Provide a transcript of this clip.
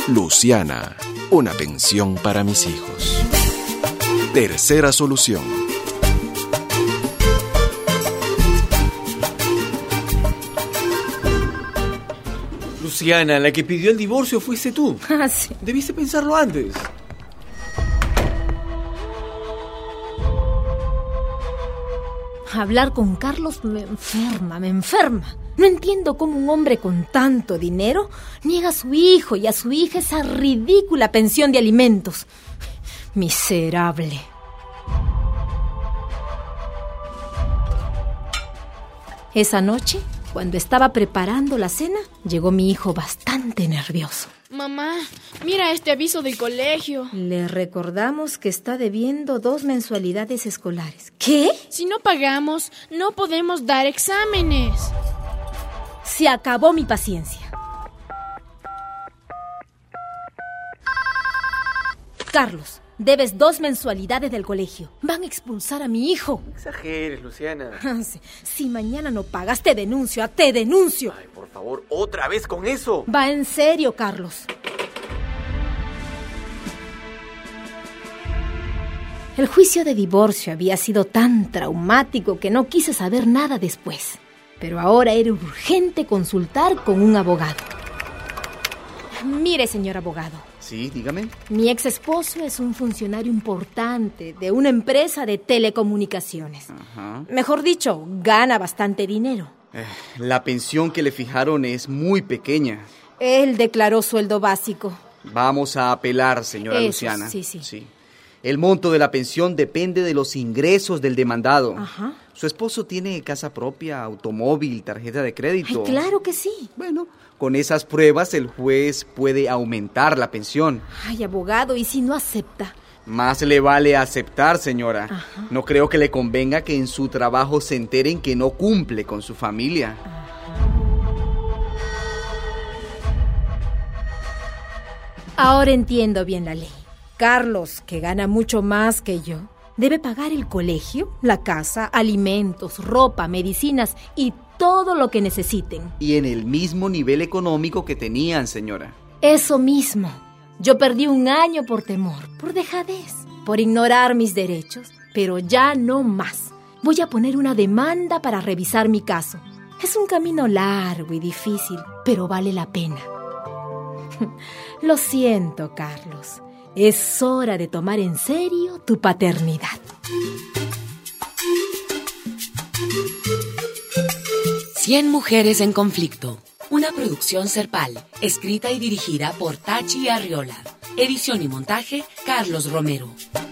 Luciana, una pensión para mis hijos. Tercera solución. Luciana, la que pidió el divorcio fuiste tú. Ah, sí. Debiste pensarlo antes. Hablar con Carlos me enferma. No entiendo cómo un hombre con tanto dinero niega a su hijo y a su hija esa ridícula pensión de alimentos. Miserable. Esa noche, cuando estaba preparando la cena, llegó mi hijo bastante nervioso. Mamá, mira este aviso del colegio. Le recordamos que está debiendo 2 mensualidades escolares. ¿Qué? Si no pagamos, no podemos dar exámenes. Se acabó mi paciencia. Carlos, debes 2 mensualidades del colegio. Van a expulsar a mi hijo. No exageres, Luciana. Si mañana no pagas, te denuncio. Ay, por favor, otra vez con eso. Va en serio, Carlos. El juicio de divorcio había sido tan traumático que no quise saber nada después. Pero ahora era urgente consultar con un abogado. Mire, señor abogado. Sí, dígame. Mi ex esposo es un funcionario importante de una empresa de telecomunicaciones. Ajá. Mejor dicho, gana bastante dinero. La pensión que le fijaron es muy pequeña. Él declaró sueldo básico. Vamos a apelar, señora Eso, Luciana. sí. El monto de la pensión depende de los ingresos del demandado. Ajá. Su esposo tiene casa propia, automóvil, tarjeta de crédito. Ay, claro que sí. Bueno, con esas pruebas el juez puede aumentar la pensión. Ay, abogado, ¿y si no acepta? Más le vale aceptar, señora. Ajá. No creo que le convenga que en su trabajo se enteren que no cumple con su familia. Ahora entiendo bien la ley. Carlos, que gana mucho más que yo, debe pagar el colegio, la casa, alimentos, ropa, medicinas y todo lo que necesiten. Y en el mismo nivel económico que tenían, señora. Eso mismo. Yo perdí 1 año por temor, por dejadez, por ignorar mis derechos, pero ya no más. Voy a poner una demanda para revisar mi caso. Es un camino largo y difícil, pero vale la pena. Lo siento, Carlos. Es hora de tomar en serio tu paternidad. 100 mujeres en conflicto. Una producción Serpal, escrita y dirigida por Tachi Arriola. Edición y montaje, Carlos Romero.